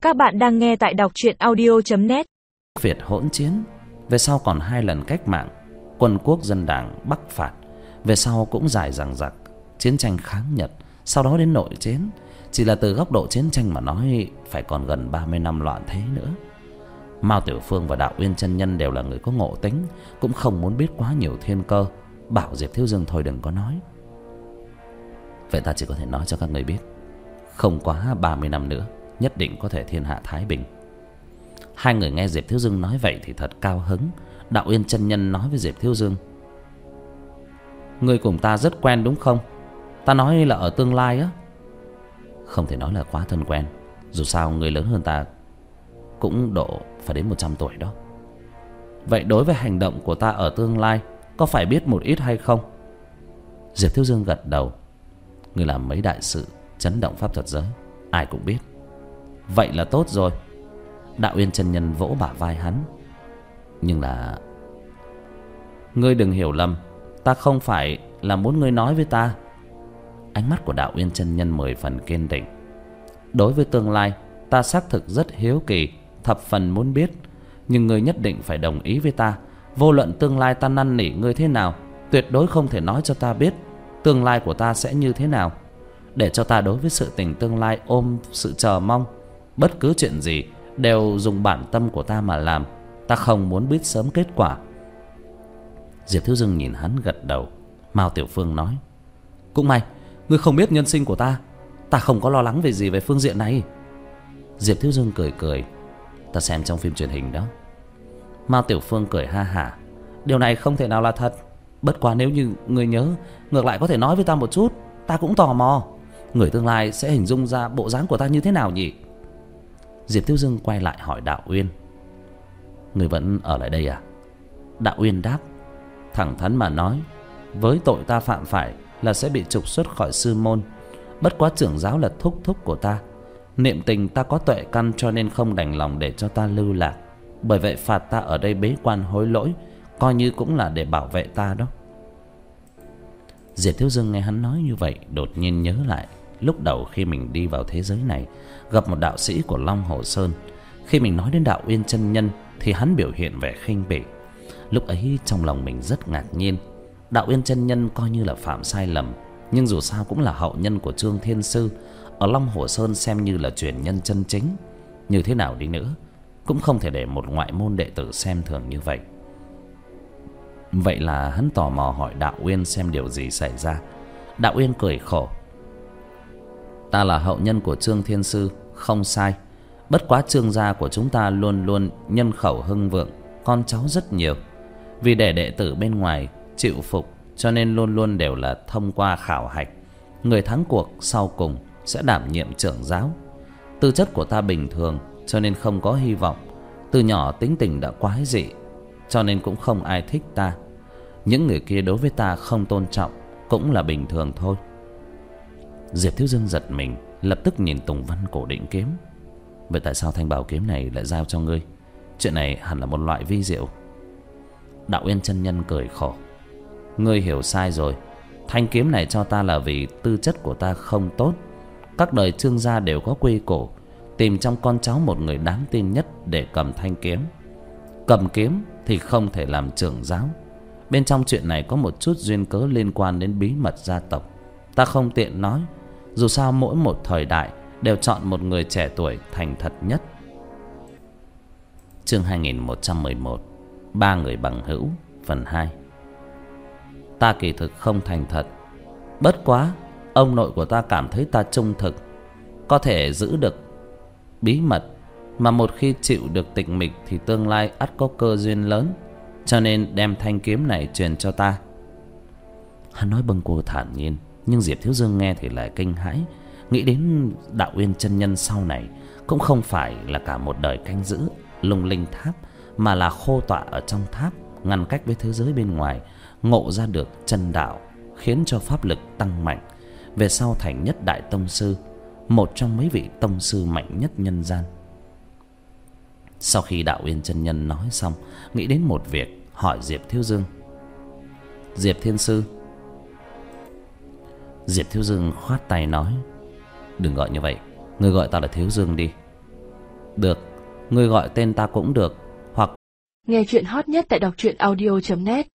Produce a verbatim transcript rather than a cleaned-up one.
Các bạn đang nghe tại đọc truyện audio chấm net. Việt hỗn chiến, về sau còn hai lần cách mạng, quân quốc dân đảng Bắc phạt, về sau cũng dài dằng dặc chiến tranh kháng Nhật, sau đó đến nội chiến. Chỉ là từ góc độ chiến tranh mà nói, phải còn gần ba mươi năm loạn thế nữa. Mao Tiểu Phương và Đạo Uyên chân nhân đều là người có ngộ tính, cũng không muốn biết quá nhiều thiên cơ, bảo Diệp Thiếu Dương thôi đừng có nói. Vậy ta chỉ có thể nói cho các người biết, không quá ba mươi năm nữa nhất định có thể thiên hạ thái bình. Hai người nghe Diệp Thiếu Dương nói vậy thì thật cao hứng. Đạo Uyên chân nhân nói với Diệp Thiếu Dương: "Ngươi cùng ta rất quen đúng không? Ta nói là ở tương lai á." "Không thể nói là quá thân quen, dù sao ngươi lớn hơn ta cũng độ phải đến một trăm tuổi đó." "Vậy đối với hành động của ta ở tương lai, có phải biết một ít hay không?" Diệp Thiếu Dương gật đầu. "Ngươi làm mấy đại sự chấn động pháp thuật giới, ai cũng biết." "Vậy là tốt rồi." Đạo Uyên chân nhân vỗ bả vai hắn. "Nhưng là ngươi đừng hiểu lầm, ta không phải là muốn ngươi nói với ta." Ánh mắt của Đạo Uyên chân nhân mười phần kiên định. "Đối với tương lai, ta xác thực rất hiếu kỳ, thập phần muốn biết. Nhưng ngươi nhất định phải đồng ý với ta, vô luận tương lai ta năn nỉ ngươi thế nào, tuyệt đối không thể nói cho ta biết tương lai của ta sẽ như thế nào, để cho ta đối với sự tình tương lai ôm sự chờ mong. Bất cứ chuyện gì đều dùng bản tâm của ta mà làm, ta không muốn biết sớm kết quả." Diệp Thiếu Dương nhìn hắn gật đầu. Mao Tiểu Phương nói: "Cũng may ngươi không biết nhân sinh của ta, ta không có lo lắng về gì về phương diện này." Diệp Thiếu Dương cười cười: "Ta xem trong phim truyền hình đó." Mao Tiểu Phương cười ha hả: "Điều này không thể nào là thật. Bất quá nếu như ngươi nhớ, ngược lại có thể nói với ta một chút, ta cũng tò mò. Người tương lai sẽ hình dung ra bộ dáng của ta như thế nào nhỉ?" Diệp Thiếu Dương quay lại hỏi Đạo Uyên: "Ngươi vẫn ở lại đây à?" Đạo Uyên đáp: "Thẳng thắn mà nói, với tội ta phạm phải là sẽ bị trục xuất khỏi sư môn. Bất quá trưởng giáo là thúc thúc của ta, niệm tình ta có tuệ căn cho nên không đành lòng để cho ta lưu lạc. Bởi vậy phạt ta ở đây bế quan hối lỗi, coi như cũng là để bảo vệ ta đó." Diệp Thiếu Dương nghe hắn nói như vậy, đột nhiên nhớ lại lúc đầu khi mình đi vào thế giới này, gặp một đạo sĩ của Long Hồ Sơn. Khi mình nói đến Đạo Uyên chân nhân thì hắn biểu hiện vẻ khinh bỉ. Lúc ấy trong lòng mình rất ngạc nhiên. Đạo Uyên chân nhân coi như là phạm sai lầm, nhưng dù sao cũng là hậu nhân của Trương Thiên Sư, ở Long Hồ Sơn xem như là truyền nhân chân chính. Như thế nào đi nữa cũng không thể để một ngoại môn đệ tử xem thường như vậy. Vậy là hắn tò mò hỏi Đạo Uyên xem điều gì xảy ra. Đạo Uyên cười khổ: "Ta là hậu nhân của Trương Thiên Sư, không sai. Bất quá Trương gia của chúng ta luôn luôn nhân khẩu hưng vượng, con cháu rất nhiều. Vì để đệ tử bên ngoài chịu phục, cho nên luôn luôn đều là thông qua khảo hạch. Người thắng cuộc sau cùng sẽ đảm nhiệm trưởng giáo. Tư chất của ta bình thường, cho nên không có hy vọng. Từ nhỏ tính tình đã quái dị, cho nên cũng không ai thích ta. Những người kia đối với ta không tôn trọng cũng là bình thường thôi." Diệp Thiếu Dương giật mình, lập tức nhìn Tùng Văn Cổ Định Kiếm. "Vậy tại sao thanh bảo kiếm này lại giao cho ngươi? Chuyện này hẳn là một loại vi diệu." Đạo Uyên chân nhân cười khổ: "Ngươi hiểu sai rồi. Thanh kiếm này cho ta là vì tư chất của ta không tốt. Các đời Trương gia đều có quy củ, tìm trong con cháu một người đáng tin nhất để cầm thanh kiếm. Cầm kiếm thì không thể làm trưởng giáo. Bên trong chuyện này có một chút duyên cớ liên quan đến bí mật gia tộc. Ta không tiện nói, dù sao mỗi một thời đại đều chọn một người trẻ tuổi thành thật nhất." Chương hai nghìn một trăm mười một: Ba người bằng hữu, phần hai. "Ta kỳ thực không thành thật. Bất quá ông nội của ta cảm thấy ta trung thực, có thể giữ được bí mật, mà một khi chịu được tịch mịch thì tương lai ắt có cơ duyên lớn, cho nên đem thanh kiếm này truyền cho ta." Hắn nói bâng quơ thản nhiên, nhưng Diệp Thiếu Dương nghe thì lại kinh hãi. Nghĩ đến Đạo Uyên chân nhân sau này cũng không phải là cả một đời canh giữ Lung Linh Tháp, mà là khô tọa ở trong tháp, ngăn cách với thế giới bên ngoài, ngộ ra được chân đạo, khiến cho pháp lực tăng mạnh, về sau thành nhất đại tông sư, một trong mấy vị tông sư mạnh nhất nhân gian. Sau khi Đạo Uyên chân nhân nói xong, nghĩ đến một việc, hỏi Diệp Thiếu Dương: "Diệp Thiên Sư." Diệp Thiếu Dương khoát tay nói: "Đừng gọi như vậy, ngươi gọi ta là Thiếu Dương đi." Được, ngươi gọi tên ta cũng được. Hoặc nghe chuyện hot nhất tại đọc truyện audio chấm net.